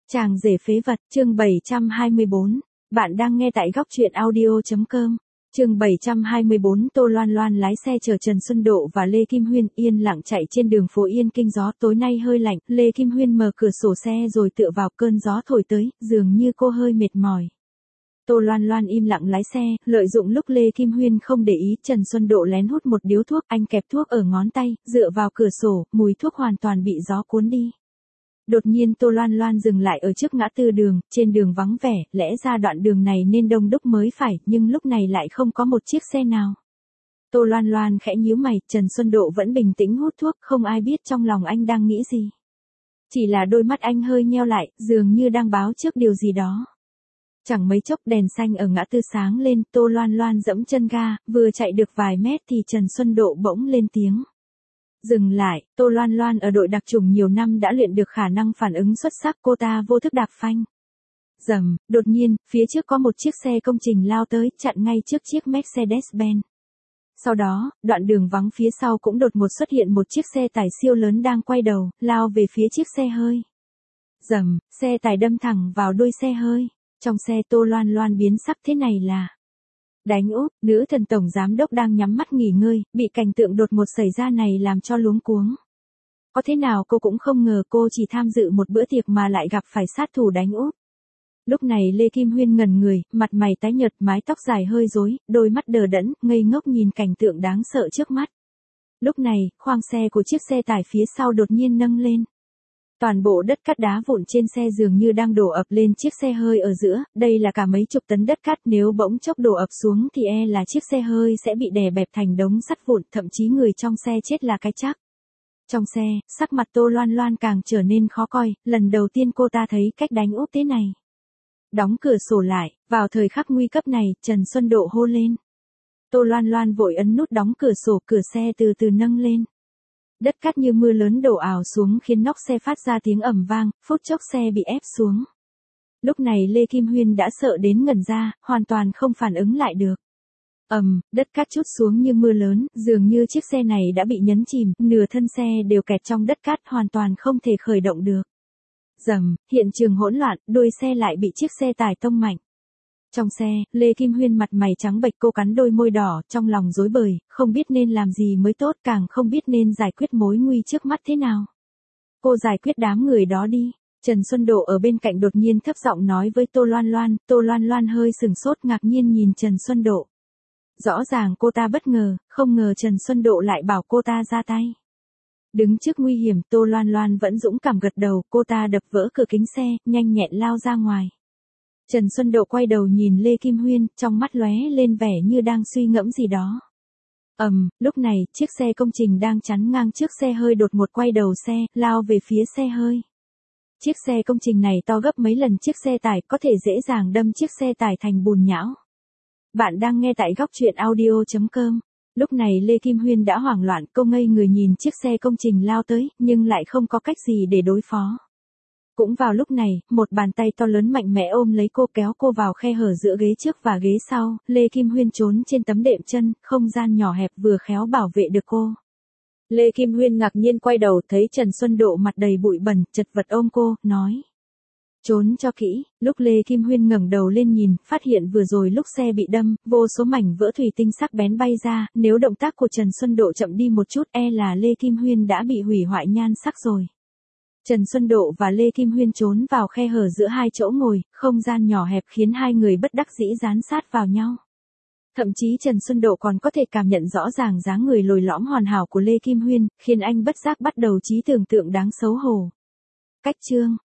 Chàng rể phế vật, chương 724. Bạn đang nghe tại góc truyện audio.com. Chương 724. Tô Loan Loan lái xe chở Trần Xuân Độ và Lê Kim Huyên yên lặng chạy trên đường phố Yên Kinh. Gió tối nay hơi lạnh, Lê Kim Huyên mở cửa sổ xe rồi tựa vào cơn gió thổi tới, dường như cô hơi mệt mỏi. Tô Loan Loan im lặng lái xe, lợi dụng lúc Lê Kim Huyên không để ý, Trần Xuân Độ lén hút một điếu thuốc, anh kẹp thuốc ở ngón tay, dựa vào cửa sổ, mùi thuốc hoàn toàn bị gió cuốn đi. Đột nhiên Tô Loan Loan dừng lại ở trước ngã tư đường, trên đường vắng vẻ, lẽ ra đoạn đường này nên đông đúc mới phải, nhưng lúc này lại không có một chiếc xe nào. Tô Loan Loan khẽ nhíu mày, Trần Xuân Độ vẫn bình tĩnh hút thuốc, không ai biết trong lòng anh đang nghĩ gì. Chỉ là đôi mắt anh hơi nheo lại, dường như đang báo trước điều gì đó. Chẳng mấy chốc đèn xanh ở ngã tư sáng lên, Tô Loan Loan giẫm chân ga, vừa chạy được vài mét thì Trần Xuân Độ bỗng lên tiếng. Dừng lại, Tô Loan Loan ở đội đặc chủng nhiều năm đã luyện được khả năng phản ứng xuất sắc, cô ta vô thức đạp phanh. Rầm, đột nhiên, phía trước có một chiếc xe công trình lao tới, chặn ngay trước chiếc Mercedes-Benz. Sau đó, đoạn đường vắng phía sau cũng đột ngột xuất hiện một chiếc xe tải siêu lớn đang quay đầu, lao về phía chiếc xe hơi. Rầm, xe tải đâm thẳng vào đuôi xe hơi. Trong xe Tô Loan Loan biến sắc, thế này là đánh úp. Nữ thần tổng giám đốc đang nhắm mắt nghỉ ngơi, bị cảnh tượng đột ngột xảy ra này làm cho luống cuống. Có thế nào cô cũng không ngờ cô chỉ tham dự một bữa tiệc mà lại gặp phải sát thủ đánh úp. Lúc này Lê Kim Huyên ngẩn người, mặt mày tái nhợt, mái tóc dài hơi rối, đôi mắt đờ đẫn, ngây ngốc nhìn cảnh tượng đáng sợ trước mắt. Lúc này, khoang xe của chiếc xe tải phía sau đột nhiên nâng lên. Toàn bộ đất cát đá vụn trên xe dường như đang đổ ập lên chiếc xe hơi ở giữa, đây là cả mấy chục tấn đất cát, nếu bỗng chốc đổ ập xuống thì là chiếc xe hơi sẽ bị đè bẹp thành đống sắt vụn, thậm chí người trong xe chết là cái chắc. Trong xe, sắc mặt Tô Loan Loan càng trở nên khó coi, lần đầu tiên cô ta thấy cách đánh úp thế này. Đóng cửa sổ lại, vào thời khắc nguy cấp này, Trần Xuân Độ hô lên. Tô Loan Loan vội ấn nút đóng cửa sổ, cửa xe từ từ nâng lên. Đất cát như mưa lớn đổ ào xuống khiến nóc xe phát ra tiếng ầm vang, phút chốc xe bị ép xuống. Lúc này Lê Kim Huyên đã sợ đến ngẩn ra, hoàn toàn không phản ứng lại được. Đất cát trút xuống như mưa lớn, dường như chiếc xe này đã bị nhấn chìm, nửa thân xe đều kẹt trong đất cát, hoàn toàn không thể khởi động được. Rầm, hiện trường hỗn loạn, đuôi xe lại bị chiếc xe tải tông mạnh. Trong xe, Lê Kim Huyên mặt mày trắng bệch, cô cắn đôi môi đỏ, trong lòng rối bời, không biết nên làm gì mới tốt, càng không biết nên giải quyết mối nguy trước mắt thế nào. Cô giải quyết đám người đó đi. Trần Xuân Độ ở bên cạnh đột nhiên thấp giọng nói với Tô Loan Loan, Tô Loan Loan hơi sừng sốt ngạc nhiên nhìn Trần Xuân Độ. Rõ ràng cô ta bất ngờ, không ngờ Trần Xuân Độ lại bảo cô ta ra tay. Đứng trước nguy hiểm, Tô Loan Loan vẫn dũng cảm gật đầu, cô ta đập vỡ cửa kính xe, nhanh nhẹn lao ra ngoài. Trần Xuân Độ quay đầu nhìn Lê Kim Huyên, trong mắt lóe lên vẻ như đang suy ngẫm gì đó. Lúc này, chiếc xe công trình đang chắn ngang trước xe hơi đột ngột quay đầu xe, lao về phía xe hơi. Chiếc xe công trình này to gấp mấy lần chiếc xe tải, có thể dễ dàng đâm chiếc xe tải thành bùn nhão. Bạn đang nghe tại góc truyện audio.com. Lúc này Lê Kim Huyên đã hoảng loạn, cô ngây người nhìn chiếc xe công trình lao tới, nhưng lại không có cách gì để đối phó. Cũng vào lúc này, một bàn tay to lớn mạnh mẽ ôm lấy cô, kéo cô vào khe hở giữa ghế trước và ghế sau, Lê Kim Huyên trốn trên tấm đệm chân, không gian nhỏ hẹp vừa khéo bảo vệ được cô. Lê Kim Huyên ngạc nhiên quay đầu thấy Trần Xuân Độ mặt đầy bụi bẩn, chật vật ôm cô, nói. Trốn cho kỹ. Lúc Lê Kim Huyên ngẩng đầu lên nhìn, phát hiện vừa rồi lúc xe bị đâm, vô số mảnh vỡ thủy tinh sắc bén bay ra, nếu động tác của Trần Xuân Độ chậm đi một chút là Lê Kim Huyên đã bị hủy hoại nhan sắc rồi. Trần Xuân Độ và Lê Kim Huyên trốn vào khe hở giữa hai chỗ ngồi, không gian nhỏ hẹp khiến hai người bất đắc dĩ dán sát vào nhau. Thậm chí Trần Xuân Độ còn có thể cảm nhận rõ ràng dáng người lồi lõm hoàn hảo của Lê Kim Huyên, khiến anh bất giác bắt đầu trí tưởng tượng đáng xấu hổ. Cách chương.